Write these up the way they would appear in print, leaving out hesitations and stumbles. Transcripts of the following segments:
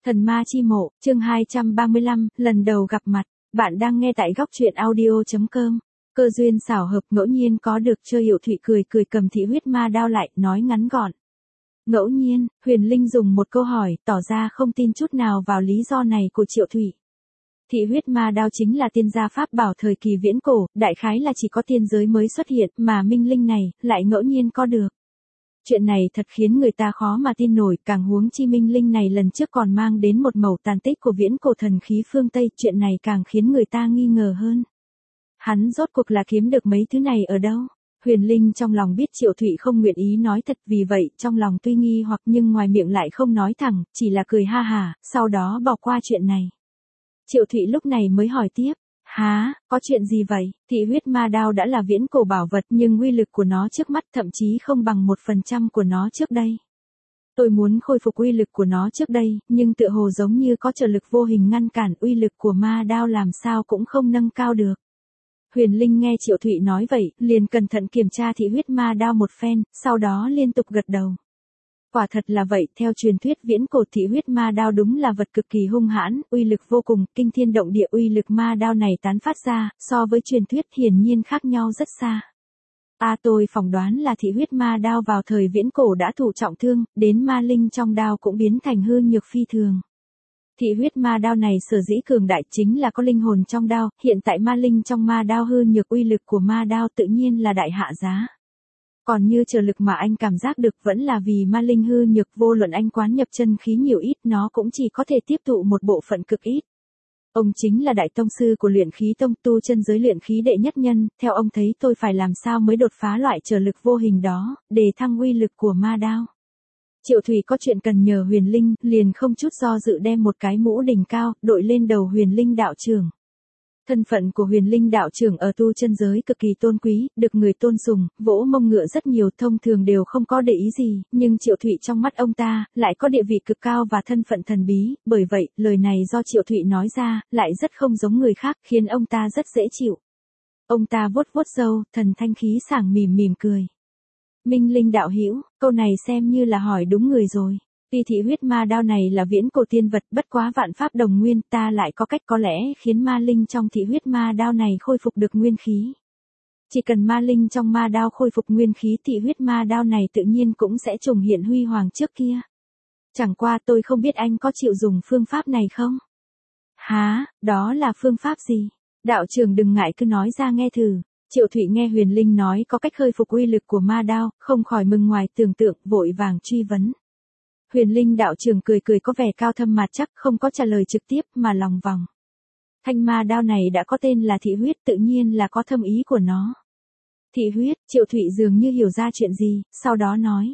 Thần ma chi mộ, chương 235, lần đầu gặp mặt. Bạn đang nghe tại góc truyện audio.com. Cơ duyên xảo hợp ngẫu nhiên có được chơi Hiệu Thụy cười cười cầm thị huyết ma đao lại, nói ngắn gọn. Ngẫu nhiên, Huyền Linh dùng một câu hỏi, tỏ ra không tin chút nào vào lý do này của Triệu Thụy. Thị huyết ma đao chính là tiên gia pháp bảo thời kỳ viễn cổ, đại khái là chỉ có tiên giới mới xuất hiện, mà minh linh này, lại ngẫu nhiên có được. Chuyện này thật khiến người ta khó mà tin nổi, càng huống chi minh linh này lần trước còn mang đến một mẩu tàn tích của viễn cổ thần khí phương Tây, chuyện này càng khiến người ta nghi ngờ hơn. Hắn rốt cuộc là kiếm được mấy thứ này ở đâu? Huyền Linh trong lòng biết Triệu Thụy không nguyện ý nói thật, vì vậy trong lòng tuy nghi hoặc nhưng ngoài miệng lại không nói thẳng, chỉ là cười ha hả, sau đó bỏ qua chuyện này. Triệu Thụy lúc này mới hỏi tiếp. Hả, có chuyện gì vậy? Thị huyết ma đao đã là viễn cổ bảo vật nhưng uy lực của nó trước mắt thậm chí không bằng 1% của nó trước đây. Tôi muốn khôi phục uy lực của nó trước đây, nhưng tựa hồ giống như có trợ lực vô hình ngăn cản, uy lực của ma đao làm sao cũng không nâng cao được. Huyền Linh nghe Triệu Thụy nói vậy, liền cẩn thận kiểm tra thị huyết ma đao một phen, sau đó liên tục gật đầu. Quả thật là vậy, theo truyền thuyết viễn cổ thị huyết ma đao đúng là vật cực kỳ hung hãn, uy lực vô cùng, kinh thiên động địa, uy lực ma đao này tán phát ra, so với truyền thuyết hiển nhiên khác nhau rất xa. Tôi phỏng đoán là thị huyết ma đao vào thời viễn cổ đã thụ trọng thương, đến ma linh trong đao cũng biến thành hư nhược phi thường. Thị huyết ma đao này sở dĩ cường đại chính là có linh hồn trong đao, hiện tại ma linh trong ma đao hư nhược, uy lực của ma đao tự nhiên là đại hạ giá. Còn như trợ lực mà anh cảm giác được vẫn là vì ma linh hư nhược, vô luận anh quán nhập chân khí nhiều ít nó cũng chỉ có thể tiếp thụ một bộ phận cực ít. Ông chính là đại tông sư của luyện khí tông, tu chân giới luyện khí đệ nhất nhân, theo ông thấy tôi phải làm sao mới đột phá loại trợ lực vô hình đó, để thăng uy lực của ma đao. Triệu Thụy có chuyện cần nhờ Huyền Linh, liền không chút do dự đem một cái mũ đỉnh cao, đội lên đầu Huyền Linh đạo trưởng. Thân phận của Huyền Linh đạo trưởng ở tu chân giới cực kỳ tôn quý, được người tôn sùng, vỗ mông ngựa rất nhiều, thông thường đều không có để ý gì, nhưng Triệu Thụy trong mắt ông ta, lại có địa vị cực cao và thân phận thần bí, bởi vậy, lời này do Triệu Thụy nói ra, lại rất không giống người khác, khiến ông ta rất dễ chịu. Ông ta vuốt vuốt râu, thần thanh khí sảng mỉm mỉm cười. Minh Linh đạo hữu, câu này xem như là hỏi đúng người rồi. Tuy thị huyết ma đao này là viễn cổ tiên vật, bất quá vạn pháp đồng nguyên, ta lại có cách có lẽ khiến ma linh trong thị huyết ma đao này khôi phục được nguyên khí. Chỉ cần ma linh trong ma đao khôi phục nguyên khí, thị huyết ma đao này tự nhiên cũng sẽ trùng hiện huy hoàng trước kia. Chẳng qua tôi không biết anh có chịu dùng phương pháp này không? Hả, đó là phương pháp gì? Đạo trưởng đừng ngại cứ nói ra nghe thử. Triệu Thụy nghe Huyền Linh nói có cách khôi phục uy lực của ma đao, không khỏi mừng ngoài tưởng tượng, vội vàng truy vấn. Huyền Linh đạo trưởng cười cười có vẻ cao thâm mặt chắc, không có trả lời trực tiếp mà lòng vòng. Thanh ma đao này đã có tên là thị huyết, tự nhiên là có thâm ý của nó. Thị huyết, Triệu Thụy dường như hiểu ra chuyện gì, sau đó nói.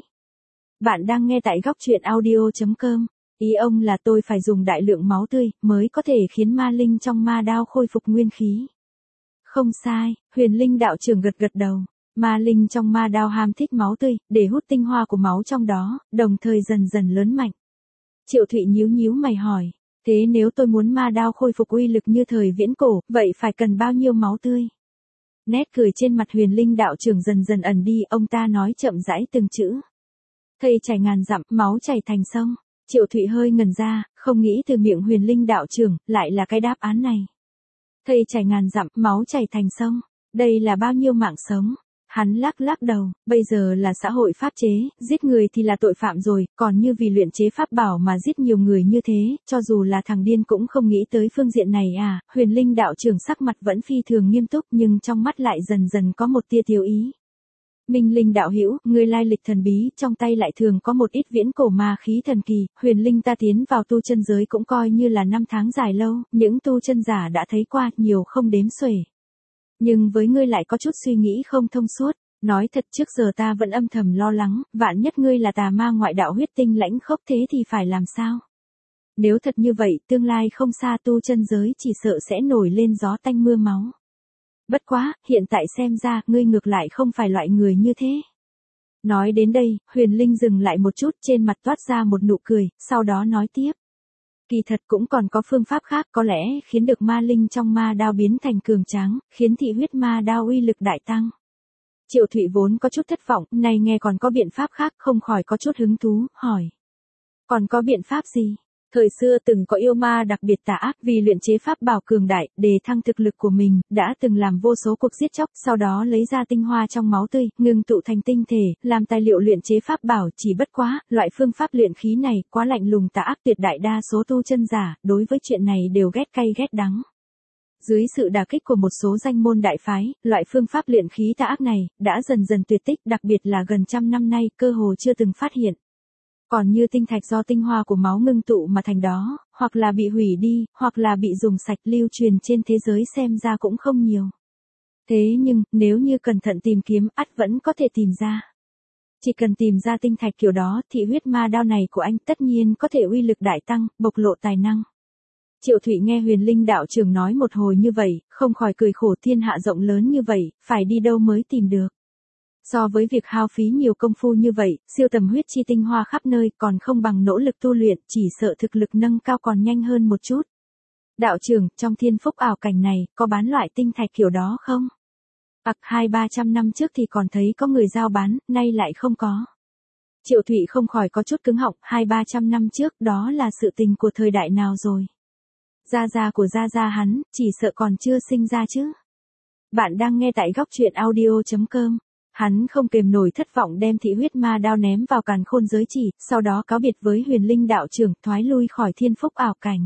Bạn đang nghe tại góc truyện audio.com. Ý ông là tôi phải dùng đại lượng máu tươi, mới có thể khiến ma linh trong ma đao khôi phục nguyên khí. Không sai, Huyền Linh đạo trưởng gật gật đầu. Ma linh trong ma đao ham thích máu tươi, để hút tinh hoa của máu trong đó, đồng thời dần dần lớn mạnh. Triệu Thụy nhíu nhíu mày hỏi, thế nếu tôi muốn ma đao khôi phục uy lực như thời viễn cổ, vậy phải cần bao nhiêu máu tươi? Nét cười trên mặt Huyền Linh đạo trưởng dần dần ẩn đi, ông ta nói chậm rãi từng chữ. Thây chảy ngàn dặm, máu chảy thành sông. Triệu Thụy hơi ngẩn ra, không nghĩ từ miệng Huyền Linh đạo trưởng, lại là cái đáp án này. Thây chảy ngàn dặm, máu chảy thành sông. Đây là bao nhiêu mạng sống? Hắn lắc lắc đầu, bây giờ là xã hội pháp chế, giết người thì là tội phạm rồi, còn như vì luyện chế pháp bảo mà giết nhiều người như thế, cho dù là thằng điên cũng không nghĩ tới phương diện này à. Huyền Linh đạo trưởng sắc mặt vẫn phi thường nghiêm túc nhưng trong mắt lại dần dần có một tia thiếu ý. Minh Linh đạo hữu, ngươi lai lịch thần bí, trong tay lại thường có một ít viễn cổ ma khí thần kỳ, Huyền Linh ta tiến vào tu chân giới cũng coi như là năm tháng dài lâu, những tu chân giả đã thấy qua, nhiều không đếm xuể. Nhưng với ngươi lại có chút suy nghĩ không thông suốt, nói thật trước giờ ta vẫn âm thầm lo lắng, vạn nhất ngươi là tà ma ngoại đạo huyết tinh lãnh khốc thế thì phải làm sao? Nếu thật như vậy, tương lai không xa tu chân giới chỉ sợ sẽ nổi lên gió tanh mưa máu. Bất quá, hiện tại xem ra, ngươi ngược lại không phải loại người như thế. Nói đến đây, Huyền Linh dừng lại một chút, trên mặt toát ra một nụ cười, sau đó nói tiếp. Kỳ thật cũng còn có phương pháp khác có lẽ khiến được ma linh trong ma đao biến thành cường tráng, khiến thị huyết ma đao uy lực đại tăng. Triệu Thụy vốn có chút thất vọng, này nghe còn có biện pháp khác không khỏi có chút hứng thú, hỏi. Còn có biện pháp gì? Thời xưa từng có yêu ma đặc biệt tà ác vì luyện chế pháp bảo cường đại, đề thăng thực lực của mình, đã từng làm vô số cuộc giết chóc, sau đó lấy ra tinh hoa trong máu tươi, ngưng tụ thành tinh thể, làm tài liệu luyện chế pháp bảo, chỉ bất quá, loại phương pháp luyện khí này quá lạnh lùng tà ác, tuyệt đại đa số tu chân giả, đối với chuyện này đều ghét cay ghét đắng. Dưới sự đả kích của một số danh môn đại phái, loại phương pháp luyện khí tà ác này đã dần dần tuyệt tích, đặc biệt là gần trăm năm nay, cơ hồ chưa từng phát hiện. Còn như tinh thạch do tinh hoa của máu ngưng tụ mà thành đó, hoặc là bị hủy đi, hoặc là bị dùng sạch, lưu truyền trên thế giới xem ra cũng không nhiều. Thế nhưng, nếu như cẩn thận tìm kiếm, ắt vẫn có thể tìm ra. Chỉ cần tìm ra tinh thạch kiểu đó, thị huyết ma đao này của anh tất nhiên có thể uy lực đại tăng, bộc lộ tài năng. Triệu Thụy nghe Huyền Linh đạo trưởng nói một hồi như vậy, không khỏi cười khổ, thiên hạ rộng lớn như vậy, phải đi đâu mới tìm được. So với việc hao phí nhiều công phu như vậy, siêu tầm huyết chi tinh hoa khắp nơi còn không bằng nỗ lực tu luyện, chỉ sợ thực lực nâng cao còn nhanh hơn một chút. Đạo trưởng, trong thiên phúc ảo cảnh này, có bán loại tinh thạch kiểu đó không? 200-300 năm trước thì còn thấy có người giao bán, nay lại không có. Triệu Thụy không khỏi có chút cứng họng, 200-300 năm trước đó là sự tình của thời đại nào rồi? Gia gia của gia gia hắn, chỉ sợ còn chưa sinh ra chứ. Bạn đang nghe tại góc truyện audio.com. Hắn không kềm nổi thất vọng đem thị huyết ma đao ném vào càn khôn giới chỉ, sau đó cáo biệt với Huyền Linh đạo trưởng, thoái lui khỏi thiên phúc ảo cảnh.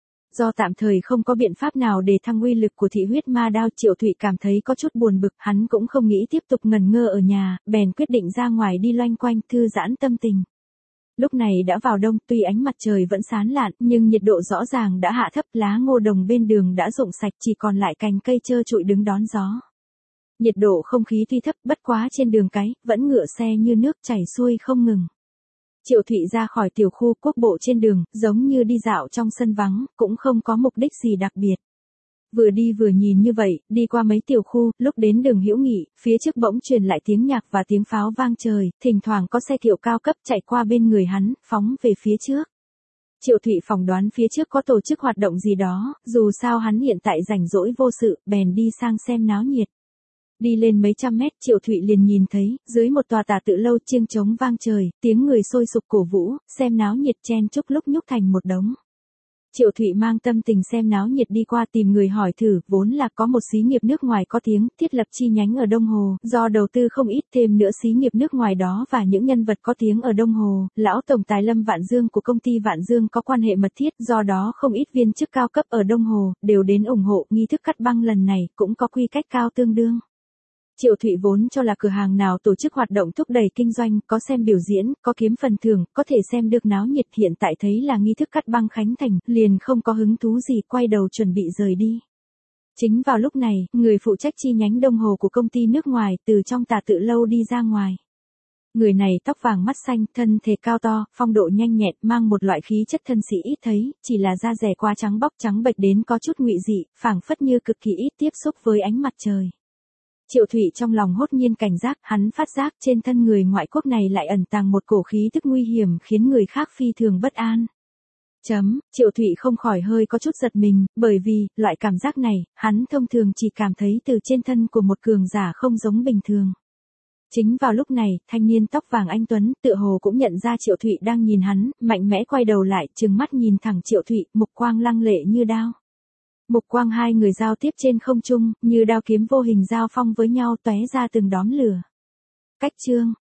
Do tạm thời không có biện pháp nào để thăng uy lực của thị huyết ma đao, Triệu Thụy cảm thấy có chút buồn bực, hắn cũng không nghĩ tiếp tục ngần ngơ ở nhà, bèn quyết định ra ngoài đi loanh quanh, thư giãn tâm tình. Lúc này đã vào đông, tuy ánh mặt trời vẫn sáng lạn, nhưng nhiệt độ rõ ràng đã hạ thấp, lá ngô đồng bên đường đã rụng sạch, chỉ còn lại cành cây trơ trụi đứng đón gió. Nhiệt độ không khí tuy thấp, bất quá trên đường cái, vẫn ngựa xe như nước chảy xuôi không ngừng. Triệu Thụy ra khỏi tiểu khu quốc bộ trên đường, giống như đi dạo trong sân vắng, cũng không có mục đích gì đặc biệt. Vừa đi vừa nhìn như vậy, đi qua mấy tiểu khu, lúc đến đường Hữu Nghị, phía trước bỗng truyền lại tiếng nhạc và tiếng pháo vang trời, thỉnh thoảng có xe kiệu cao cấp chạy qua bên người hắn, phóng về phía trước. Triệu Thụy phỏng đoán phía trước có tổ chức hoạt động gì đó, dù sao hắn hiện tại rảnh rỗi vô sự, bèn đi sang xem náo nhiệt. Đi lên mấy trăm mét, Triệu Thụy liền nhìn thấy, dưới một tòa tà tự lâu chiêng trống vang trời, tiếng người sôi sục cổ vũ, xem náo nhiệt chen chúc lúc nhúc thành một đống. Triệu Thụy mang tâm tình xem náo nhiệt đi qua tìm người hỏi thử, vốn là có một xí nghiệp nước ngoài có tiếng, thiết lập chi nhánh ở Đông Hồ, do đầu tư không ít, thêm nữa xí nghiệp nước ngoài đó và những nhân vật có tiếng ở Đông Hồ, lão tổng tài Lâm Vạn Dương của công ty Vạn Dương có quan hệ mật thiết, do đó không ít viên chức cao cấp ở Đông Hồ, đều đến ủng hộ, nghi thức cắt băng lần này cũng có quy cách cao tương đương. Triệu Thụy vốn cho là cửa hàng nào tổ chức hoạt động thúc đẩy kinh doanh, có xem biểu diễn, có kiếm phần thưởng, có thể xem được náo nhiệt, hiện tại thấy là nghi thức cắt băng khánh thành, liền không có hứng thú gì, quay đầu chuẩn bị rời đi. Chính vào lúc này, người phụ trách chi nhánh Đông Hồ của công ty nước ngoài, từ trong tà tự lâu đi ra ngoài. Người này tóc vàng mắt xanh, thân thể cao to, phong độ nhanh nhẹn, mang một loại khí chất thân sĩ ít thấy, chỉ là da dẻ quá trắng bóc trắng bệch đến có chút ngụy dị, phảng phất như cực kỳ ít tiếp xúc với ánh mặt trời. Triệu Thụy trong lòng hốt nhiên cảnh giác, hắn phát giác trên thân người ngoại quốc này lại ẩn tàng một cổ khí tức nguy hiểm khiến người khác phi thường bất an. Triệu Thụy không khỏi hơi có chút giật mình, bởi vì, loại cảm giác này, hắn thông thường chỉ cảm thấy từ trên thân của một cường giả không giống bình thường. Chính vào lúc này, thanh niên tóc vàng anh tuấn, tựa hồ cũng nhận ra Triệu Thụy đang nhìn hắn, mạnh mẽ quay đầu lại, trừng mắt nhìn thẳng Triệu Thụy, mục quang lăng lệ như đao. Mục quang hai người giao tiếp trên không trung, như đao kiếm vô hình giao phong với nhau tóe ra từng đóm lửa. Cách chương,